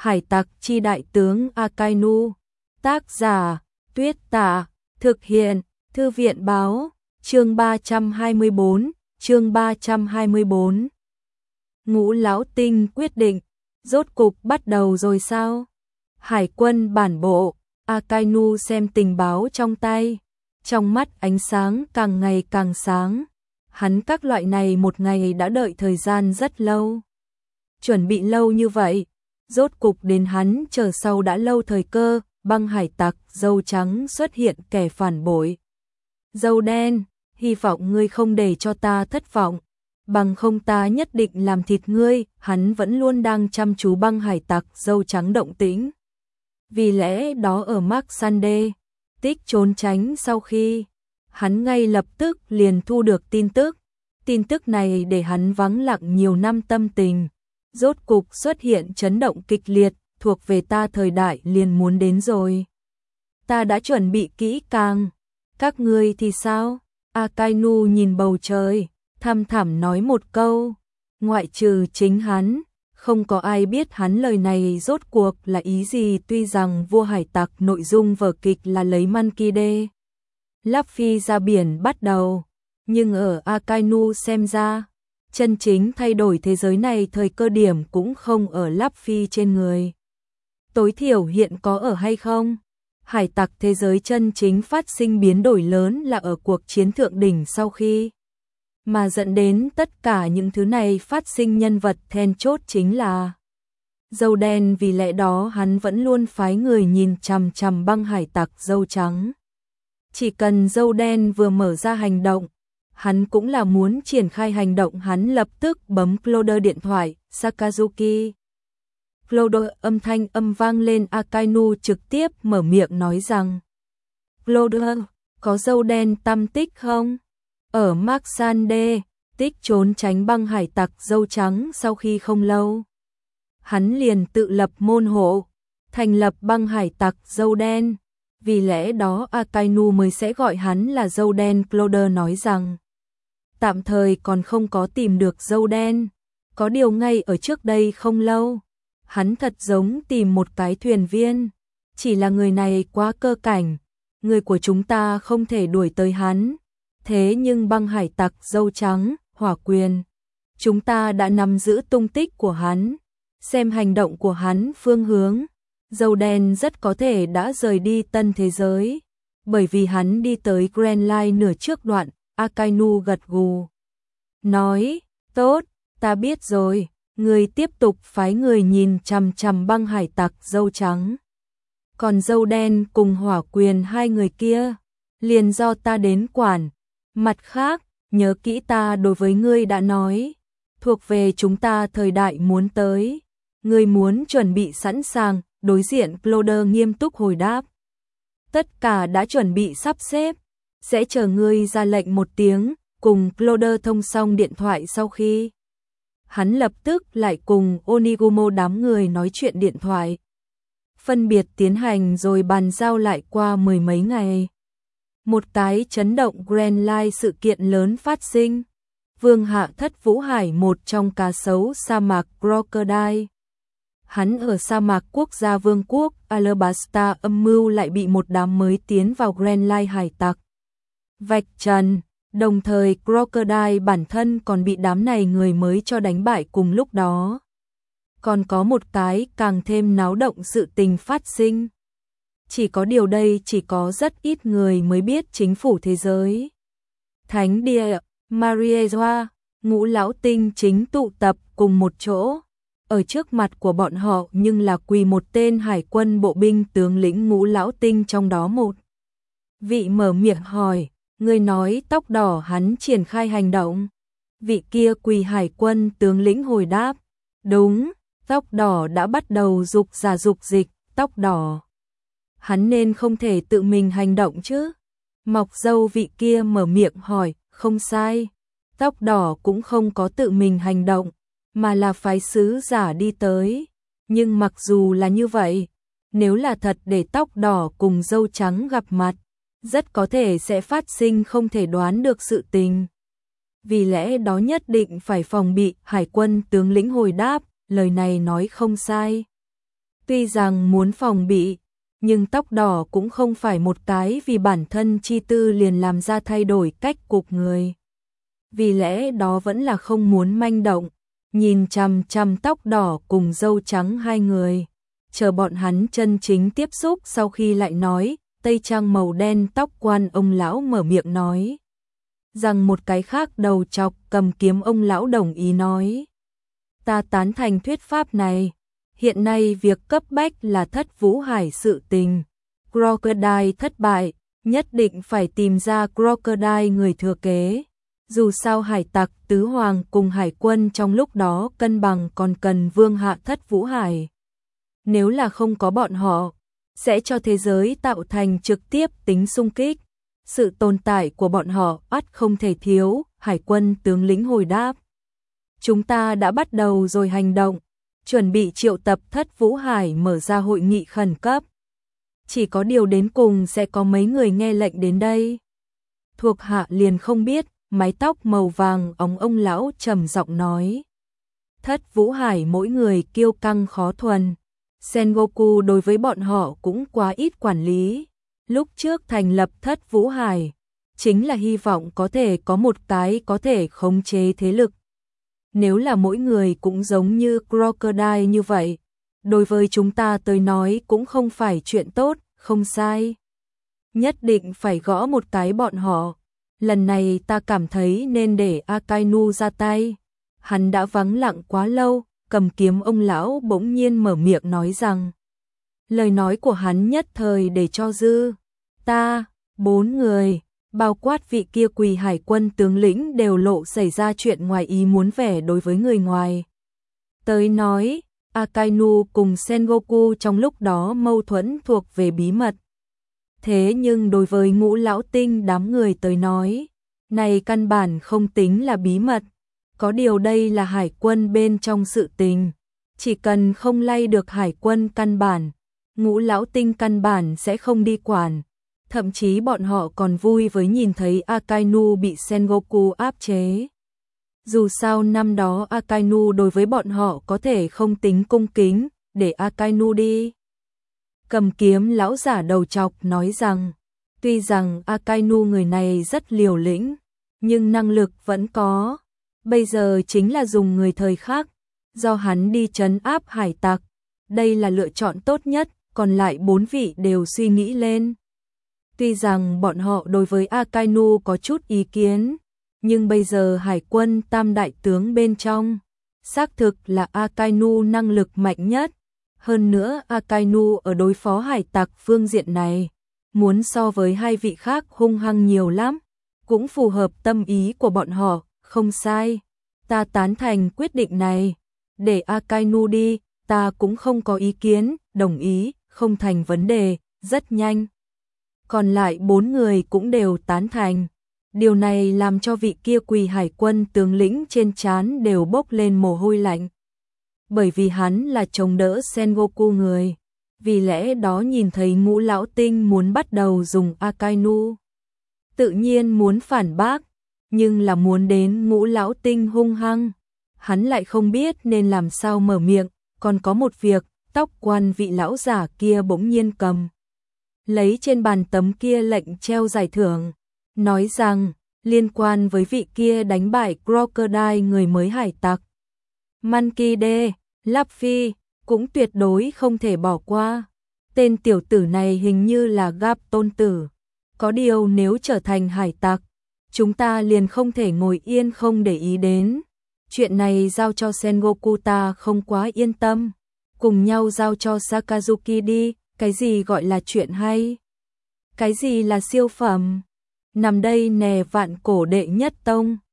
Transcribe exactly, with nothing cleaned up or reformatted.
Hải tặc chi đại tướng Akainu. Tác giả Tuyết Tả. Thực hiện Thư viện báo. Chương ba trăm hai mươi tư. Chương ba trăm hai mươi tư. Ngũ Lão Tinh quyết định. Rốt cục bắt đầu rồi sao? Hải quân bản bộ. Akainu xem tình báo trong tay. Trong mắt ánh sáng càng ngày càng sáng. Hắn các loại này một ngày đã đợi thời gian rất lâu. Chuẩn bị lâu như vậy. Rốt cục đến hắn chờ sau đã lâu thời cơ. Băng hải tặc dâu trắng xuất hiện kẻ phản bội. Dâu đen, hy vọng ngươi không để cho ta thất vọng. Bằng không ta nhất định làm thịt ngươi. Hắn vẫn luôn đang chăm chú băng hải tặc dâu trắng động tĩnh. Vì lẽ đó ở Mark Sunday, tích trốn tránh sau khi hắn ngay lập tức liền thu được tin tức. Tin tức này để hắn vắng lặng nhiều năm tâm tình. Rốt cục xuất hiện chấn động kịch liệt, thuộc về ta thời đại liền muốn đến rồi. Ta đã chuẩn bị kỹ càng. Các ngươi thì sao? Akainu nhìn bầu trời, thăm thẳm nói một câu. Ngoại trừ chính hắn, không có ai biết hắn lời này rốt cuộc là ý gì. Tuy rằng vua hải tặc nội dung vở kịch là lấy Monkey Luffy ra biển bắt đầu, nhưng ở Akainu xem ra, chân chính thay đổi thế giới này thời cơ điểm cũng không ở Luffy trên người. Tối thiểu hiện có ở hay không? Hải tặc thế giới chân chính phát sinh biến đổi lớn là ở cuộc chiến thượng đỉnh sau khi. Mà dẫn đến tất cả những thứ này phát sinh nhân vật then chốt chính là dâu đen, vì lẽ đó hắn vẫn luôn phái người nhìn chằm chằm băng hải tặc dâu trắng. Chỉ cần dâu đen vừa mở ra hành động, hắn cũng là muốn triển khai hành động. Hắn lập tức bấm Cloder điện thoại. Sakazuki. Cloder, âm thanh âm vang lên. Akainu trực tiếp mở miệng nói rằng: Cloder, có dâu đen tăm tích không? Ở Mark Sunday, tích trốn tránh băng hải tặc dâu trắng sau khi không lâu. Hắn liền tự lập môn hộ, thành lập băng hải tặc dâu đen. Vì lẽ đó Akainu mới sẽ gọi hắn là dâu đen. Cloder nói rằng tạm thời còn không có tìm được dâu đen. Có điều ngay ở trước đây không lâu, hắn thật giống tìm một cái thuyền viên. Chỉ là người này quá cơ cảnh, người của chúng ta không thể đuổi tới hắn. Thế nhưng băng hải tặc dâu trắng, hỏa quyền, chúng ta đã nắm giữ tung tích của hắn. Xem hành động của hắn phương hướng, dâu đen rất có thể đã rời đi tân thế giới. Bởi vì hắn đi tới Grand Line nửa trước đoạn. Akainu gật gù, nói: tốt, ta biết rồi. Người tiếp tục phái người nhìn chằm chằm băng hải tặc dâu trắng. Còn dâu đen cùng hỏa quyền hai người kia, liền do ta đến quản. Mặt khác, nhớ kỹ ta đối với ngươi đã nói, thuộc về chúng ta thời đại muốn tới. Ngươi muốn chuẩn bị sẵn sàng. Đối diện Cloder nghiêm túc hồi đáp: tất cả đã chuẩn bị sắp xếp, sẽ chờ ngươi ra lệnh một tiếng. Cùng Cloder thông xong điện thoại sau khi, hắn lập tức lại cùng Onigumo đám người nói chuyện điện thoại. Phân biệt tiến hành rồi bàn giao lại qua mười mấy ngày. Một cái chấn động Grand Line sự kiện lớn phát sinh. Vương Hạ Thất Vũ Hải, một trong cá sấu sa mạc Crocodile. Hắn ở sa mạc quốc gia vương quốc Alabasta âm mưu lại bị một đám mới tiến vào Grand Line hải tặc vạch trần. Đồng thời Crocodile bản thân còn bị đám này người mới cho đánh bại. Cùng lúc đó, còn có một cái càng thêm náo động sự tình phát sinh. Chỉ có điều đây chỉ có rất ít người mới biết. Chính phủ thế giới Thánh địa Mariejoa, Ngũ Lão Tinh chính tụ tập cùng một chỗ. Ở trước mặt của bọn họ nhưng là quỳ một tên hải quân bộ binh tướng lĩnh Ngũ Lão Tinh, trong đó một vị mở miệng hỏi: người nói tóc đỏ hắn triển khai hành động? Vị kia quỳ hải quân tướng lĩnh hồi đáp: đúng, tóc đỏ đã bắt đầu dục giả dục dịch. Tóc đỏ, hắn nên không thể tự mình hành động chứ? Mọc râu vị kia mở miệng hỏi: không sai, tóc đỏ cũng không có tự mình hành động, mà là phái sứ giả đi tới. Nhưng mặc dù là như vậy, nếu là thật để tóc đỏ cùng dâu trắng gặp mặt, rất có thể sẽ phát sinh không thể đoán được sự tình. Vì lẽ đó nhất định phải phòng bị. Hải quân tướng lĩnh hồi đáp: lời này nói không sai. Tuy rằng muốn phòng bị, nhưng tóc đỏ cũng không phải một cái vì bản thân chi tư liền làm ra thay đổi cách cục người. Vì lẽ đó vẫn là không muốn manh động, nhìn chằm chằm tóc đỏ cùng râu trắng hai người, chờ bọn hắn chân chính tiếp xúc. Sau khi lại nói, tây trang màu đen tóc quan ông lão mở miệng nói rằng một cái khác đầu chọc cầm kiếm ông lão đồng ý nói: ta tán thành thuyết pháp này. Hiện nay việc cấp bách là Thất Vũ Hải sự tình. Crocodile thất bại, nhất định phải tìm ra Crocodile người thừa kế. Dù sao hải tặc tứ hoàng cùng hải quân trong lúc đó cân bằng còn cần vương hạ Thất Vũ Hải. Nếu là không có bọn họ, sẽ cho thế giới tạo thành trực tiếp tính xung kích. Sự tồn tại của bọn họ ắt không thể thiếu. Hải quân tướng lĩnh hồi đáp: chúng ta đã bắt đầu rồi hành động, chuẩn bị triệu tập Thất Vũ Hải mở ra hội nghị khẩn cấp. Chỉ có điều đến cùng sẽ có mấy người nghe lệnh đến đây. Thuộc hạ liền không biết. Mái tóc màu vàng óng ông lão trầm giọng nói. Thất Vũ Hải mỗi người kiêu căng khó thuần. Sengoku đối với bọn họ cũng quá ít quản lý. Lúc trước thành lập Thất Vũ Hải, chính là hy vọng có thể có một cái có thể khống chế thế lực. Nếu là mỗi người cũng giống như Crocodile như vậy, đối với chúng ta tới nói cũng không phải chuyện tốt, không sai. Nhất định phải gõ một cái bọn họ. Lần này ta cảm thấy nên để Akainu ra tay. Hắn đã vắng lặng quá lâu. Cầm kiếm ông lão bỗng nhiên mở miệng nói rằng. Lời nói của hắn nhất thời để cho dư ta, bốn người, bao quát vị kia Quỳ hải quân tướng lĩnh đều lộ xảy ra chuyện ngoài ý muốn vẻ đối với người ngoài. Tới nói, Akainu cùng Sengoku trong lúc đó mâu thuẫn thuộc về bí mật. Thế nhưng đối với Ngũ Lão Tinh đám người tới nói, này căn bản không tính là bí mật. Có điều đây là hải quân bên trong sự tình. Chỉ cần không lay được hải quân căn bản, Ngũ Lão Tinh căn bản sẽ không đi quản. Thậm chí bọn họ còn vui với nhìn thấy Akainu bị Sengoku áp chế. Dù sao năm đó Akainu đối với bọn họ có thể không tính cung kính, để Akainu đi. Cầm kiếm lão giả đầu chọc nói rằng, tuy rằng Akainu người này rất liều lĩnh, nhưng năng lực vẫn có. Bây giờ chính là dùng người thời khác, do hắn đi trấn áp hải tặc. Đây là lựa chọn tốt nhất, còn lại bốn vị đều suy nghĩ lên. Tuy rằng bọn họ đối với Akainu có chút ý kiến, nhưng bây giờ hải quân tam đại tướng bên trong, xác thực là Akainu năng lực mạnh nhất. Hơn nữa Akainu ở đối phó hải tặc phương diện này, muốn so với hai vị khác hung hăng nhiều lắm, cũng phù hợp tâm ý của bọn họ, không sai. Ta tán thành quyết định này, để Akainu đi, ta cũng không có ý kiến, đồng ý, không thành vấn đề, rất nhanh. Còn lại bốn người cũng đều tán thành. Điều này làm cho vị kia Quỳ hải quân tướng lĩnh trên trán đều bốc lên mồ hôi lạnh. Bởi vì hắn là chống đỡ Sengoku người. Vì lẽ đó nhìn thấy Ngũ Lão Tinh muốn bắt đầu dùng Akainu, tự nhiên muốn phản bác, nhưng là muốn đến Ngũ Lão Tinh hung hăng. Hắn lại không biết nên làm sao mở miệng. Còn có một việc, tóc quan vị lão giả kia bỗng nhiên cầm lấy trên bàn tấm kia lệnh treo giải thưởng, nói rằng liên quan với vị kia đánh bại Crocodile người mới hải tặc Monkey D. Luffy, cũng tuyệt đối không thể bỏ qua. Tên tiểu tử này hình như là Gap tôn tử. Có điều nếu trở thành hải tặc, chúng ta liền không thể ngồi yên không để ý đến. Chuyện này giao cho Sengoku ta không quá yên tâm. Cùng nhau giao cho Sakazuki đi. Cái gì gọi là chuyện hay? Cái gì là siêu phẩm? Nằm đây nè vạn cổ đệ nhất tông.